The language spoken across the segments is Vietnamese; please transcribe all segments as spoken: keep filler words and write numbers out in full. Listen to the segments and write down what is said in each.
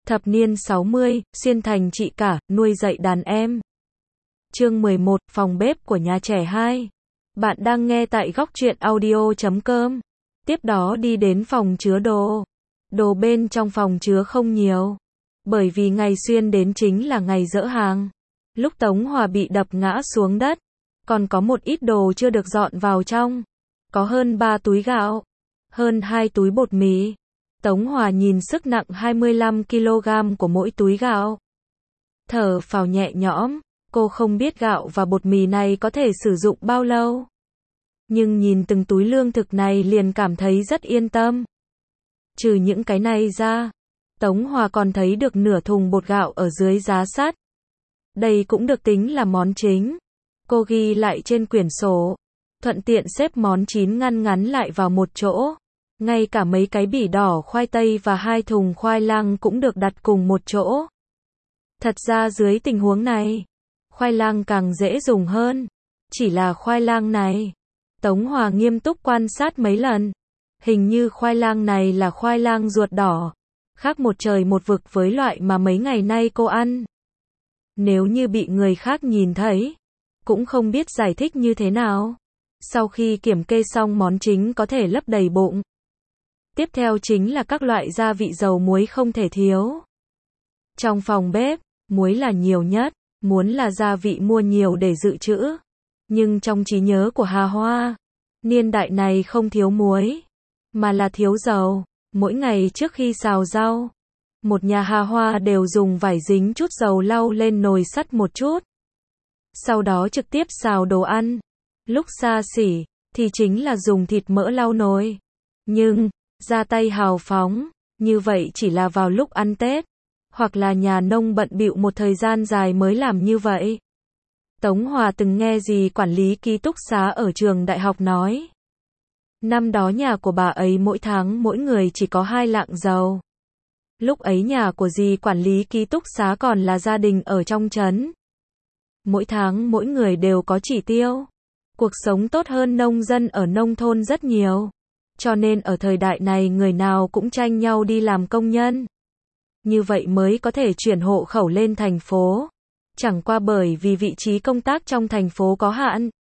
Thập niên sáu mươi, xuyên thành chị cả, nuôi dạy đàn em. Chương mười một, phòng bếp của nhà trẻ hai. Bạn đang nghe tại góc truyện audio chấm com. Tiếp đó đi đến phòng chứa đồ. Đồ bên trong phòng chứa không nhiều. Bởi vì ngày Xuyên đến chính là ngày dỡ hàng. Lúc Tống Hòa bị đập ngã xuống đất. Còn có một ít đồ chưa được dọn vào trong. Có hơn ba túi gạo. Hơn hai túi bột mì. Tống Hòa nhìn sức nặng hai mươi lăm ki lô gam của mỗi túi gạo. Thở phào nhẹ nhõm, cô không biết gạo và bột mì này có thể sử dụng bao lâu. Nhưng nhìn từng túi lương thực này liền cảm thấy rất yên tâm. Trừ những cái này ra, Tống Hòa còn thấy được nửa thùng bột gạo ở dưới giá sắt. Đây cũng được tính là món chính. Cô ghi lại trên quyển sổ, thuận tiện xếp món chín ngăn ngắn lại vào một chỗ. Ngay cả mấy cái bỉ đỏ khoai tây và hai thùng khoai lang cũng được đặt cùng một chỗ. Thật ra dưới tình huống này, khoai lang càng dễ dùng hơn. Chỉ là khoai lang này, Tống Hòa nghiêm túc quan sát mấy lần. Hình như khoai lang này là khoai lang ruột đỏ, khác một trời một vực với loại mà mấy ngày nay cô ăn. Nếu như bị người khác nhìn thấy, cũng không biết giải thích như thế nào. Sau khi kiểm kê xong món chính có thể lấp đầy bụng. Tiếp theo chính là các loại gia vị dầu muối không thể thiếu. Trong phòng bếp, muối là nhiều nhất, muốn là gia vị mua nhiều để dự trữ. Nhưng trong trí nhớ của Hà Hoa, niên đại này không thiếu muối, mà là thiếu dầu. Mỗi ngày trước khi xào rau, một nhà Hà Hoa đều dùng vải dính chút dầu lau lên nồi sắt một chút. Sau đó trực tiếp xào đồ ăn. Lúc xa xỉ, thì chính là dùng thịt mỡ lau nồi. Nhưng, ra tay hào phóng, như vậy chỉ là vào lúc ăn Tết, hoặc là nhà nông bận bịu một thời gian dài mới làm như vậy. Tống Hòa từng nghe dì quản lý ký túc xá ở trường đại học nói. Năm đó nhà của bà ấy mỗi tháng mỗi người chỉ có hai lạng dầu. Lúc ấy nhà của dì quản lý ký túc xá còn là gia đình ở trong trấn. Mỗi tháng mỗi người đều có chỉ tiêu. Cuộc sống tốt hơn nông dân ở nông thôn rất nhiều. Cho nên ở thời đại này người nào cũng tranh nhau đi làm công nhân. Như vậy mới có thể chuyển hộ khẩu lên thành phố. Chẳng qua bởi vì vị trí công tác trong thành phố có hạn.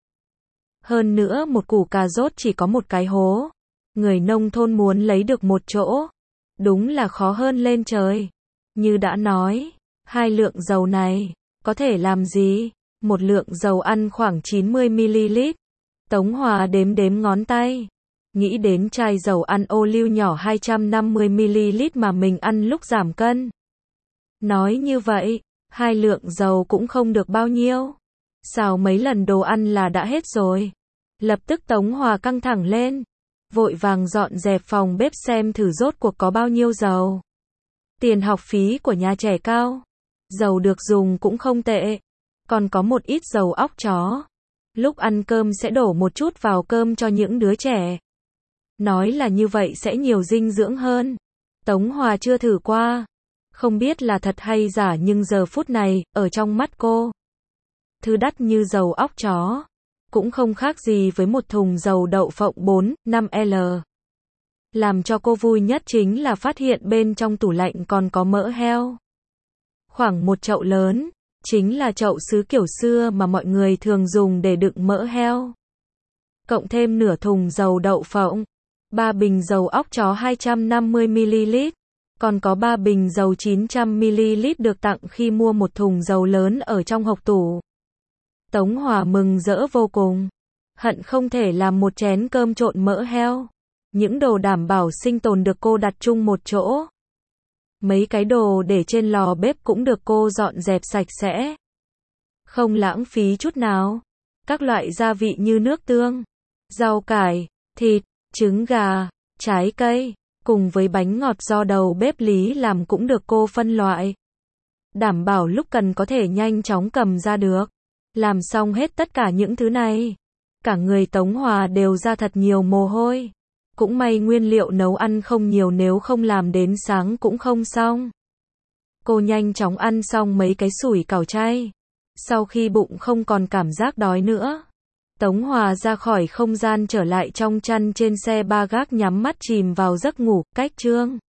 Hơn nữa một củ cà rốt chỉ có một cái hố. Người nông thôn muốn lấy được một chỗ. Đúng là khó hơn lên trời. Như đã nói, hai lượng dầu này, có thể làm gì? Một lượng dầu ăn khoảng chín mươi mi li lít. Tống Hòa đếm đếm ngón tay. Nghĩ đến chai dầu ăn ô liu nhỏ hai trăm năm mươi mi li lít mà mình ăn lúc giảm cân. Nói như vậy, hai lượng dầu cũng không được bao nhiêu. Xào mấy lần đồ ăn là đã hết rồi. Lập tức Tống Hòa căng thẳng lên. Vội vàng dọn dẹp phòng bếp xem thử rốt cuộc có bao nhiêu dầu. Tiền học phí của nhà trẻ cao. Dầu được dùng cũng không tệ. Còn có một ít dầu óc chó. Lúc ăn cơm sẽ đổ một chút vào cơm cho những đứa trẻ. Nói là như vậy sẽ nhiều dinh dưỡng hơn. Tống Hòa chưa thử qua. Không biết là thật hay giả nhưng giờ phút này, ở trong mắt cô, thứ đắt như dầu óc chó, cũng không khác gì với một thùng dầu đậu phộng bốn, năm lít. Làm cho cô vui nhất chính là phát hiện bên trong tủ lạnh còn có mỡ heo. Khoảng một chậu lớn, chính là chậu sứ kiểu xưa mà mọi người thường dùng để đựng mỡ heo. Cộng thêm nửa thùng dầu đậu phộng, ba bình dầu óc chó hai trăm năm mươi mi li lít, còn có ba bình dầu chín trăm mi li lít được tặng khi mua một thùng dầu lớn ở trong hộc tủ. Tống Hòa mừng rỡ vô cùng, hận không thể làm một chén cơm trộn mỡ heo. Những đồ đảm bảo sinh tồn được cô đặt chung một chỗ. Mấy cái đồ để trên lò bếp cũng được cô dọn dẹp sạch sẽ. Không lãng phí chút nào. Các loại gia vị như nước tương, rau cải, thịt, trứng gà, trái cây, cùng với bánh ngọt do đầu bếp Lý làm cũng được cô phân loại. Đảm bảo lúc cần có thể nhanh chóng cầm ra được. Làm xong hết tất cả những thứ này. Cả người Tống Hòa đều ra thật nhiều mồ hôi. Cũng may nguyên liệu nấu ăn không nhiều nếu không làm đến sáng cũng không xong. Cô nhanh chóng ăn xong mấy cái sủi cảo chay. Sau khi bụng không còn cảm giác đói nữa, Tống Hòa ra khỏi không gian trở lại trong chăn trên xe ba gác nhắm mắt chìm vào giấc ngủ. Cách chương